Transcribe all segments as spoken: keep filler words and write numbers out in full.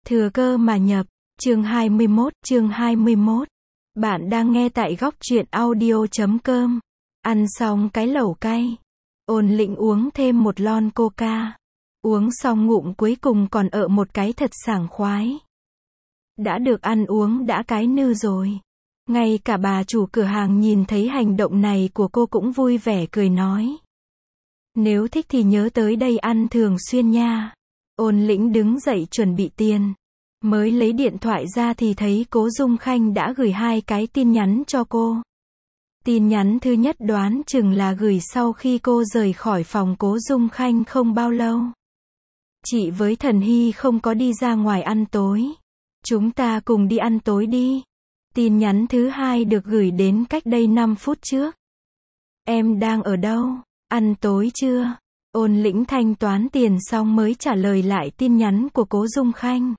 Thừa cơ mà nhập, chương hai mươi mốt, chương hai mươi mốt. Bạn đang nghe tại góc truyện audio chấm com. Ăn xong cái lẩu cay, Ôn Lĩnh uống thêm một lon coca. Uống xong ngụm cuối cùng còn ợ một cái thật sảng khoái. Đã được ăn uống đã cái nư rồi. Ngay cả bà chủ cửa hàng nhìn thấy hành động này của cô cũng vui vẻ cười nói. Nếu thích thì nhớ tới đây ăn thường xuyên nha. Ôn Lĩnh đứng dậy chuẩn bị tiền. Mới lấy điện thoại ra thì thấy Cố Dung Khanh đã gửi hai cái tin nhắn cho cô. Tin nhắn thứ nhất đoán chừng là gửi sau khi cô rời khỏi phòng Cố Dung Khanh không bao lâu. Chị với Thần Hy không có đi ra ngoài ăn tối. Chúng ta cùng đi ăn tối đi. Tin nhắn thứ hai được gửi đến cách đây năm phút trước. Em đang ở đâu? Ăn tối chưa? Ôn Lĩnh thanh toán tiền xong mới trả lời lại tin nhắn của Cố Dung Khanh.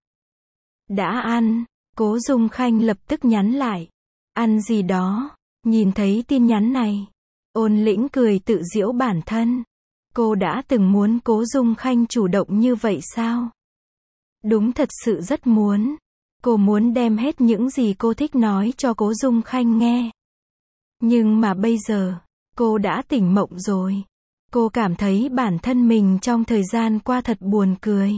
Đã ăn. Cố Dung Khanh lập tức nhắn lại. Ăn gì đó? Nhìn thấy tin nhắn này, Ôn Lĩnh cười tự giễu bản thân. Cô đã từng muốn Cố Dung Khanh chủ động như vậy sao? Đúng thật sự rất muốn. Cô muốn đem hết những gì cô thích nói cho Cố Dung Khanh nghe. Nhưng mà bây giờ, cô đã tỉnh mộng rồi. Cô cảm thấy bản thân mình trong thời gian qua thật buồn cười.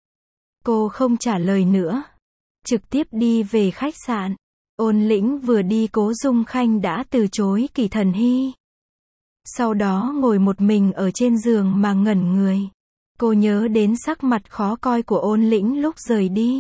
Cô không trả lời nữa. Trực tiếp đi về khách sạn. Ôn Lĩnh vừa đi Cố Dung Khanh đã từ chối Kỳ Thần Hy. Sau đó ngồi một mình ở trên giường mà ngẩn người. Cô nhớ đến sắc mặt khó coi của Ôn Lĩnh lúc rời đi.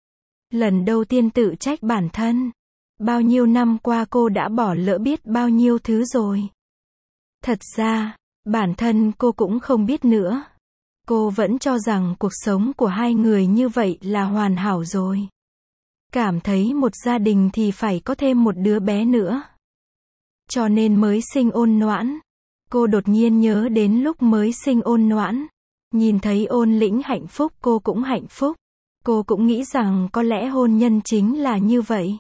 Lần đầu tiên tự trách bản thân. Bao nhiêu năm qua cô đã bỏ lỡ biết bao nhiêu thứ rồi. Thật ra, bản thân cô cũng không biết nữa. Cô vẫn cho rằng cuộc sống của hai người như vậy là hoàn hảo rồi. Cảm thấy một gia đình thì phải có thêm một đứa bé nữa. Cho nên mới sinh Ôn Noãn. Cô đột nhiên nhớ đến lúc mới sinh Ôn Noãn. Nhìn thấy Ôn Lĩnh hạnh phúc cô cũng hạnh phúc. Cô cũng nghĩ rằng có lẽ hôn nhân chính là như vậy.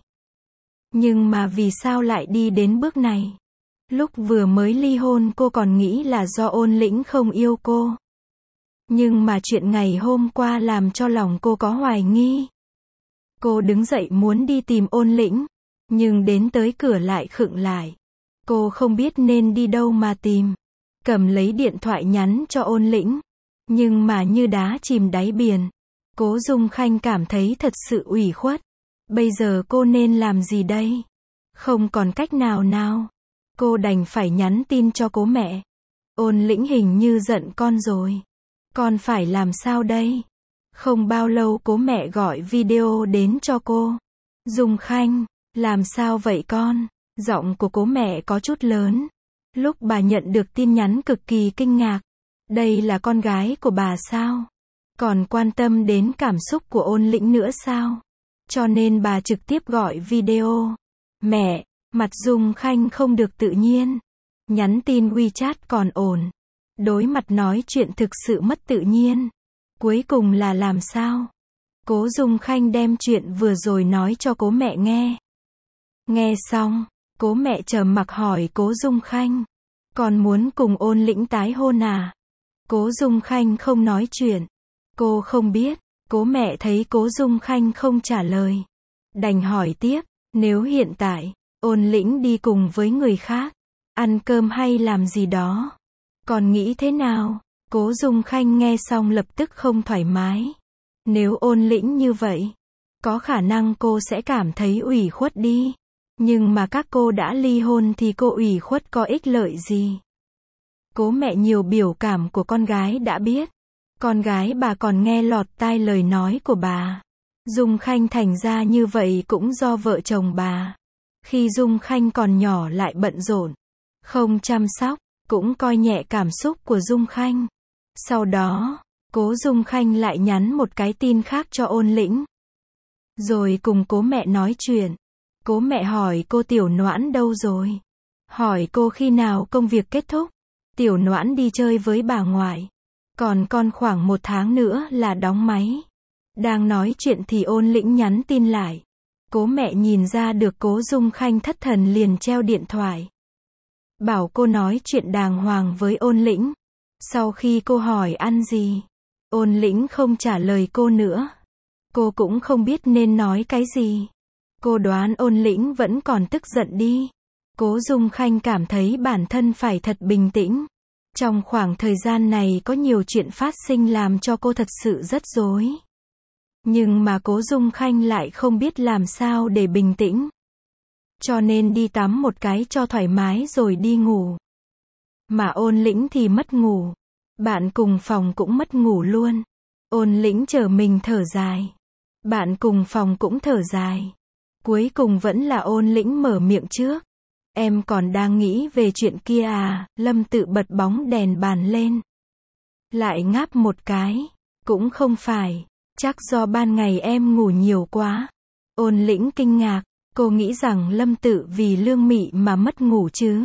Nhưng mà vì sao lại đi đến bước này? Lúc vừa mới ly hôn cô còn nghĩ là do Ôn Lĩnh không yêu cô. Nhưng mà chuyện ngày hôm qua làm cho lòng cô có hoài nghi. Cô đứng dậy muốn đi tìm Ôn Lĩnh. Nhưng đến tới cửa lại khựng lại. Cô không biết nên đi đâu mà tìm. Cầm lấy điện thoại nhắn cho Ôn Lĩnh. Nhưng mà như đá chìm đáy biển. Cố Dung Khanh cảm thấy thật sự ủy khuất. Bây giờ cô nên làm gì đây? Không còn cách nào nào. Cô đành phải nhắn tin cho Cố mẹ. Ôn Lĩnh hình như giận con rồi. Con phải làm sao đây? Không bao lâu Cố mẹ gọi video đến cho cô. Dung Khanh, làm sao vậy con? Giọng của Cố mẹ có chút lớn. Lúc bà nhận được tin nhắn cực kỳ kinh ngạc. Đây là con gái của bà sao? Còn quan tâm đến cảm xúc của Ôn Lĩnh nữa sao? Cho nên bà trực tiếp gọi video. Mẹ, mặt Dung Khanh không được tự nhiên. Nhắn tin WeChat còn ổn. Đối mặt nói chuyện thực sự mất tự nhiên. Cuối cùng là làm sao? Cố Dung Khanh đem chuyện vừa rồi nói cho Cố mẹ nghe. Nghe xong, Cố mẹ trầm mặc hỏi Cố Dung Khanh. Con muốn cùng Ôn Lĩnh tái hôn à? Cố Dung Khanh không nói chuyện. Cô không biết. Cố mẹ thấy Cố Dung Khanh không trả lời. Đành hỏi tiếp. Nếu hiện tại, Ôn Lĩnh đi cùng với người khác, ăn cơm hay làm gì đó, con nghĩ thế nào? Cố Dung Khanh nghe xong lập tức không thoải mái. Nếu Ôn Lĩnh như vậy, có khả năng cô sẽ cảm thấy ủy khuất đi. Nhưng mà các cô đã ly hôn thì cô ủy khuất có ích lợi gì? Cố mẹ nhiều biểu cảm của con gái đã biết. Con gái bà còn nghe lọt tai lời nói của bà. Dung Khanh thành ra như vậy cũng do vợ chồng bà. Khi Dung Khanh còn nhỏ lại bận rộn, không chăm sóc, cũng coi nhẹ cảm xúc của Dung Khanh. Sau đó, Cố Dung Khanh lại nhắn một cái tin khác cho Ôn Lĩnh. Rồi cùng Cố mẹ nói chuyện. Cố mẹ hỏi cô Tiểu Noãn đâu rồi? Hỏi cô khi nào công việc kết thúc? Tiểu Noãn đi chơi với bà ngoại. Còn con khoảng một tháng nữa là đóng máy. Đang nói chuyện thì Ôn Lĩnh nhắn tin lại. Cố mẹ nhìn ra được Cố Dung Khanh thất thần liền treo điện thoại. Bảo cô nói chuyện đàng hoàng với Ôn Lĩnh. Sau khi cô hỏi ăn gì, Ôn Lĩnh không trả lời cô nữa. Cô cũng không biết nên nói cái gì. Cô đoán Ôn Lĩnh vẫn còn tức giận đi. Cố Dung Khanh cảm thấy bản thân phải thật bình tĩnh. Trong khoảng thời gian này có nhiều chuyện phát sinh làm cho cô thật sự rất rối. Nhưng mà Cố Dung Khanh lại không biết làm sao để bình tĩnh. Cho nên đi tắm một cái cho thoải mái rồi đi ngủ. Mà Ôn Lĩnh thì mất ngủ. Bạn cùng phòng cũng mất ngủ luôn. Ôn Lĩnh chờ mình thở dài. Bạn cùng phòng cũng thở dài. Cuối cùng vẫn là Ôn Lĩnh mở miệng trước. Em còn đang nghĩ về chuyện kia à, Lâm Tự bật bóng đèn bàn lên. Lại ngáp một cái. Cũng không phải. Chắc do ban ngày em ngủ nhiều quá. Ôn Lĩnh kinh ngạc. Cô nghĩ rằng Lâm Tự vì Lương Mị mà mất ngủ chứ.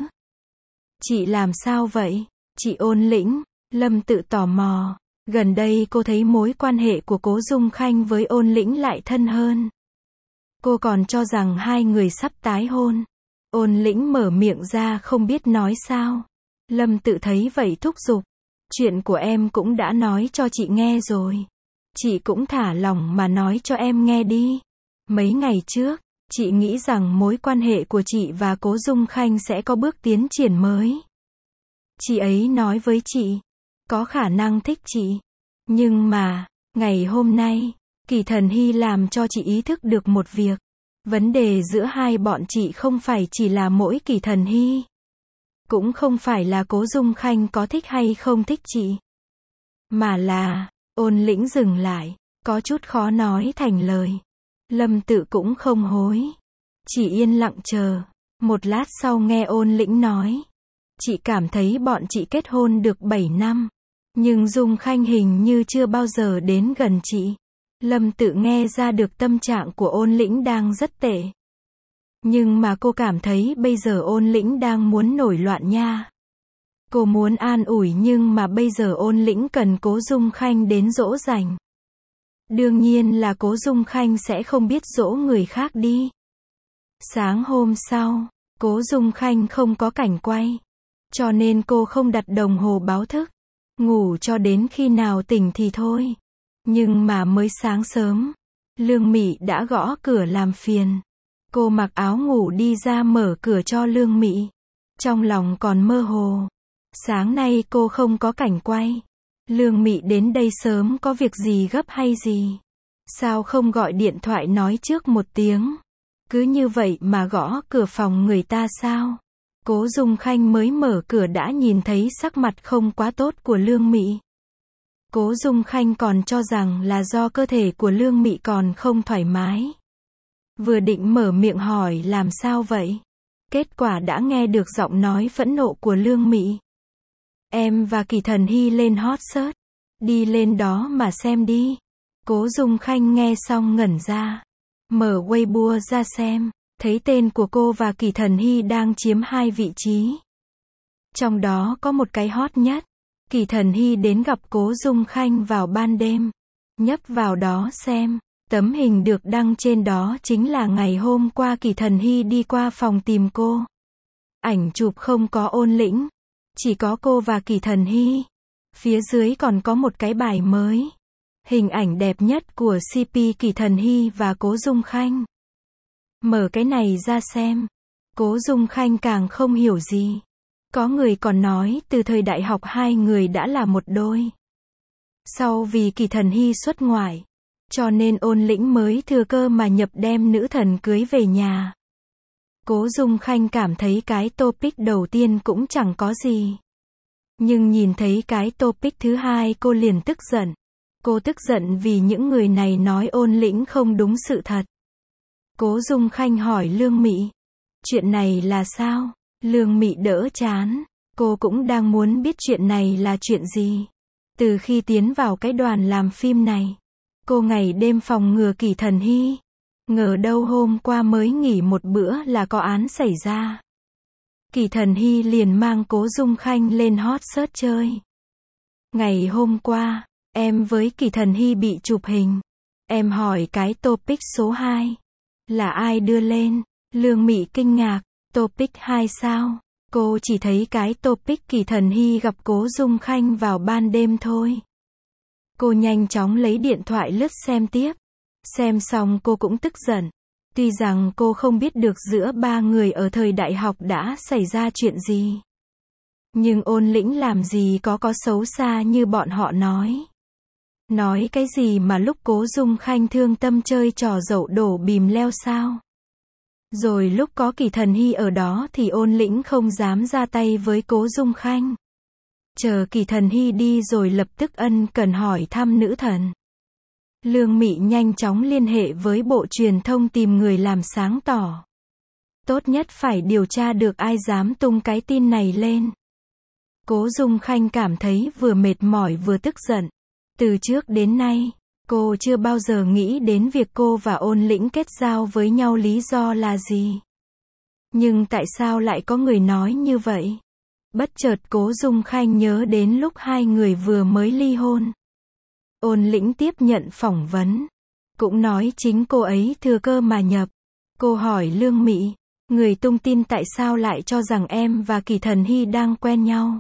Chị làm sao vậy? Chị Ôn Lĩnh. Lâm Tự tò mò. Gần đây cô thấy mối quan hệ của Cố Dung Khanh với Ôn Lĩnh lại thân hơn. Cô còn cho rằng hai người sắp tái hôn. Ôn Lĩnh mở miệng ra không biết nói sao. Lâm Tự thấy vậy thúc giục. Chuyện của em cũng đã nói cho chị nghe rồi. Chị cũng thả lỏng mà nói cho em nghe đi. Mấy ngày trước, chị nghĩ rằng mối quan hệ của chị và Cố Dung Khanh sẽ có bước tiến triển mới. Chị ấy nói với chị, có khả năng thích chị. Nhưng mà, ngày hôm nay, Kỳ Thần Hy làm cho chị ý thức được một việc. Vấn đề giữa hai bọn chị không phải chỉ là mỗi Kỳ Thần Hy. Cũng không phải là Cố Dung Khanh có thích hay không thích chị. Mà là, Ôn Lĩnh dừng lại, có chút khó nói thành lời. Lâm Tự cũng không hối. Chỉ yên lặng chờ. Một lát sau nghe Ôn Lĩnh nói. Chị cảm thấy bọn chị kết hôn được bảy năm. Nhưng Dung Khanh hình như chưa bao giờ đến gần chị. Lâm Tự nghe ra được tâm trạng của Ôn Lĩnh đang rất tệ. Nhưng mà cô cảm thấy bây giờ Ôn Lĩnh đang muốn nổi loạn nha. Cô muốn an ủi nhưng mà bây giờ Ôn Lĩnh cần Cố Dung Khanh đến dỗ dành. Đương nhiên là Cố Dung Khanh sẽ không biết dỗ người khác đi. Sáng hôm sau, Cố Dung Khanh không có cảnh quay. Cho nên cô không đặt đồng hồ báo thức. Ngủ cho đến khi nào tỉnh thì thôi. Nhưng mà mới sáng sớm, Lương Mị đã gõ cửa làm phiền. Cô mặc áo ngủ đi ra mở cửa cho Lương Mị. Trong lòng còn mơ hồ. Sáng nay cô không có cảnh quay. Lương Mị đến đây sớm có việc gì gấp hay gì? Sao không gọi điện thoại nói trước một tiếng? Cứ như vậy mà gõ cửa phòng người ta sao? Cố Dung Khanh mới mở cửa đã nhìn thấy sắc mặt không quá tốt của Lương Mị. Cố Dung Khanh còn cho rằng là do cơ thể của Lương Mị còn không thoải mái. Vừa định mở miệng hỏi làm sao vậy? Kết quả đã nghe được giọng nói phẫn nộ của Lương Mị. Em và Kỳ Thần Hy lên hot search. Đi lên đó mà xem đi. Cố Dung Khanh nghe xong ngẩn ra. Mở Weibo ra xem. Thấy tên của cô và Kỳ Thần Hy đang chiếm hai vị trí. Trong đó có một cái hot nhất. Kỳ Thần Hy đến gặp Cố Dung Khanh vào ban đêm. Nhấp vào đó xem. Tấm hình được đăng trên đó chính là ngày hôm qua Kỳ Thần Hy đi qua phòng tìm cô. Ảnh chụp không có Ôn Lĩnh. Chỉ có cô và Kỳ Thần Hy. Phía dưới còn có một cái bài mới. Hình ảnh đẹp nhất của xê pê Kỳ Thần Hy và Cố Dung Khanh. Mở cái này ra xem. Cố Dung Khanh càng không hiểu gì. Có người còn nói từ thời đại học hai người đã là một đôi. Sau vì Kỳ Thần Hy xuất ngoại. Cho nên Ôn Lĩnh mới thừa cơ mà nhập đem nữ thần cưới về nhà. Cố Dung Khanh cảm thấy cái topic đầu tiên cũng chẳng có gì. Nhưng nhìn thấy cái topic thứ hai cô liền tức giận. Cô tức giận vì những người này nói Ôn Lĩnh không đúng sự thật. Cố Dung Khanh hỏi Lương Mị. Chuyện này là sao? Lương Mị đỡ chán. Cô cũng đang muốn biết chuyện này là chuyện gì. Từ khi tiến vào cái đoàn làm phim này, cô ngày đêm phòng ngừa Kỳ Thần Hy. Ngờ đâu hôm qua mới nghỉ một bữa là có án xảy ra. Kỳ Thần Hy liền mang Cố Dung Khanh lên hot search chơi. Ngày hôm qua, em với Kỳ Thần Hy bị chụp hình. Em hỏi cái topic số hai. Là ai đưa lên? Lương Mị kinh ngạc. Topic hai sao? Cô chỉ thấy cái topic Kỳ Thần Hy gặp Cố Dung Khanh vào ban đêm thôi. Cô nhanh chóng lấy điện thoại lướt xem tiếp. Xem xong cô cũng tức giận. Tuy rằng cô không biết được giữa ba người ở thời đại học đã xảy ra chuyện gì. Nhưng Ôn Lĩnh làm gì có có xấu xa như bọn họ nói. Nói cái gì mà lúc Cố Dung Khanh thương tâm chơi trò dậu đổ bìm leo sao? Rồi lúc có Kỳ Thần Hy ở đó thì Ôn Lĩnh không dám ra tay với Cố Dung Khanh. Chờ Kỳ Thần Hy đi rồi lập tức ân cần hỏi thăm nữ thần. Lương Mị nhanh chóng liên hệ với bộ truyền thông tìm người làm sáng tỏ. Tốt nhất phải điều tra được ai dám tung cái tin này lên. Cố Dung Khanh cảm thấy vừa mệt mỏi vừa tức giận. Từ trước đến nay, cô chưa bao giờ nghĩ đến việc cô và Ôn Lĩnh kết giao với nhau lý do là gì. Nhưng tại sao lại có người nói như vậy? Bất chợt Cố Dung Khanh nhớ đến lúc hai người vừa mới ly hôn. Ôn Lĩnh tiếp nhận phỏng vấn. Cũng nói chính cô ấy thừa cơ mà nhập. Cô hỏi Lương Mị, người tung tin tại sao lại cho rằng em và Kỳ Thần Hy đang quen nhau?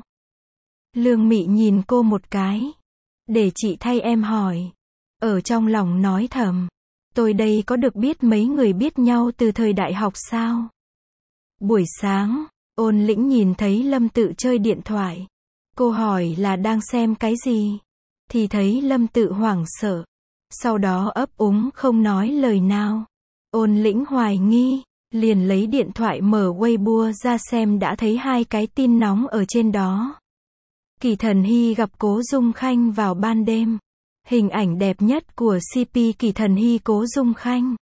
Lương Mị nhìn cô một cái. Để chị thay em hỏi. Ở trong lòng nói thầm. Tôi đây có được biết mấy người biết nhau từ thời đại học sao? Buổi sáng, Ôn Lĩnh nhìn thấy Lâm Tự chơi điện thoại. Cô hỏi là đang xem cái gì? Thì thấy Lâm Tự hoảng sợ. Sau đó ấp úng không nói lời nào. Ôn Lĩnh hoài nghi, liền lấy điện thoại mở Weibo ra xem đã thấy hai cái tin nóng ở trên đó. Kỳ Thần Hy gặp Cố Dung Khanh vào ban đêm. Hình ảnh đẹp nhất của xê pê Kỳ Thần Hy Cố Dung Khanh.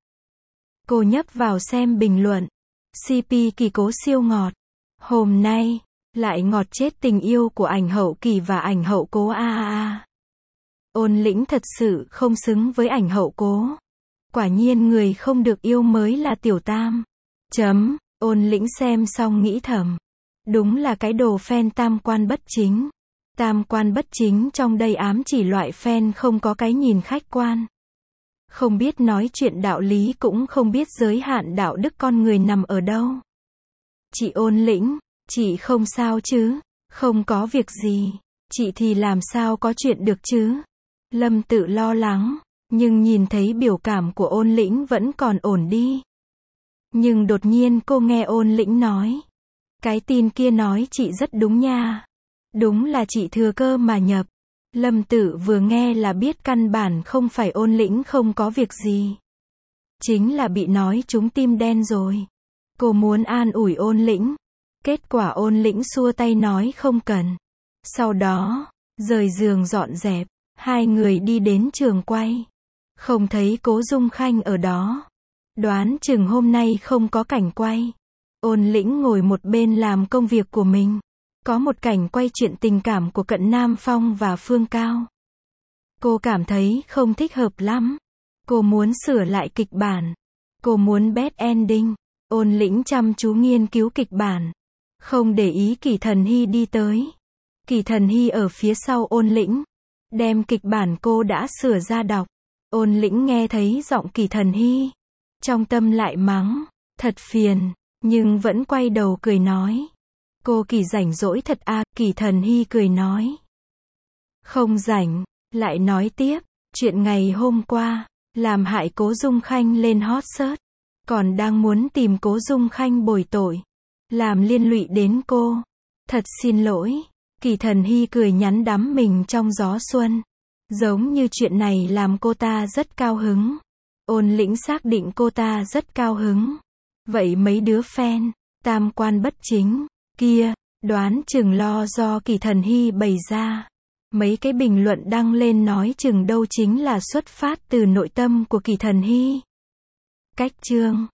Cô nhấp vào xem bình luận. xê pê Kỳ Cố siêu ngọt. Hôm nay, lại ngọt chết tình yêu của ảnh hậu Kỳ và ảnh hậu Cố a a a. Ôn Lĩnh thật sự không xứng với ảnh hậu Cố. Quả nhiên người không được yêu mới là tiểu tam. Chấm, Ôn Lĩnh xem xong nghĩ thầm. Đúng là cái đồ fan tam quan bất chính. Tam quan bất chính trong đây ám chỉ loại fan không có cái nhìn khách quan. Không biết nói chuyện đạo lý cũng không biết giới hạn đạo đức con người nằm ở đâu. Chị Ôn Lĩnh, chị không sao chứ? Không có việc gì. Chị thì làm sao có chuyện được chứ? Lâm Tự lo lắng, nhưng nhìn thấy biểu cảm của Ôn Lĩnh vẫn còn ổn đi. Nhưng đột nhiên cô nghe Ôn Lĩnh nói. Cái tin kia nói chị rất đúng nha. Đúng là chị thừa cơ mà nhập. Lâm Tự vừa nghe là biết căn bản không phải Ôn Lĩnh không có việc gì. Chính là bị nói trúng tim đen rồi. Cô muốn an ủi Ôn Lĩnh. Kết quả Ôn Lĩnh xua tay nói không cần. Sau đó, rời giường dọn dẹp. Hai người đi đến trường quay. Không thấy Cố Dung Khanh ở đó. Đoán chừng hôm nay không có cảnh quay. Ôn Lĩnh ngồi một bên làm công việc của mình. Có một cảnh quay chuyện tình cảm của Cận Nam Phong và Phương Cao. Cô cảm thấy không thích hợp lắm. Cô muốn sửa lại kịch bản. Cô muốn bad ending. Ôn Lĩnh chăm chú nghiên cứu kịch bản. Không để ý Kỳ Thần Hy đi tới. Kỳ Thần Hy ở phía sau Ôn Lĩnh. Đem kịch bản cô đã sửa ra đọc. Ôn Lĩnh nghe thấy giọng Kỳ Thần Hy. Trong tâm lại mắng. Thật phiền. Nhưng vẫn quay đầu cười nói. Cô Kỳ rảnh rỗi thật à, Kỳ Thần Hy cười nói. Không rảnh. Lại nói tiếp. Chuyện ngày hôm qua. Làm hại Cố Dung Khanh lên hot search. Còn đang muốn tìm Cố Dung Khanh bồi tội. Làm liên lụy đến cô. Thật xin lỗi. Kỳ Thần Hy cười nhắn đắm mình trong gió xuân. Giống như chuyện này làm cô ta rất cao hứng. Ôn Lĩnh xác định cô ta rất cao hứng. Vậy mấy đứa fan, tam quan bất chính, kia, đoán chừng lo do Kỳ Thần Hy bày ra. Mấy cái bình luận đăng lên nói chừng đâu chính là xuất phát từ nội tâm của Kỳ Thần Hy. Cách chương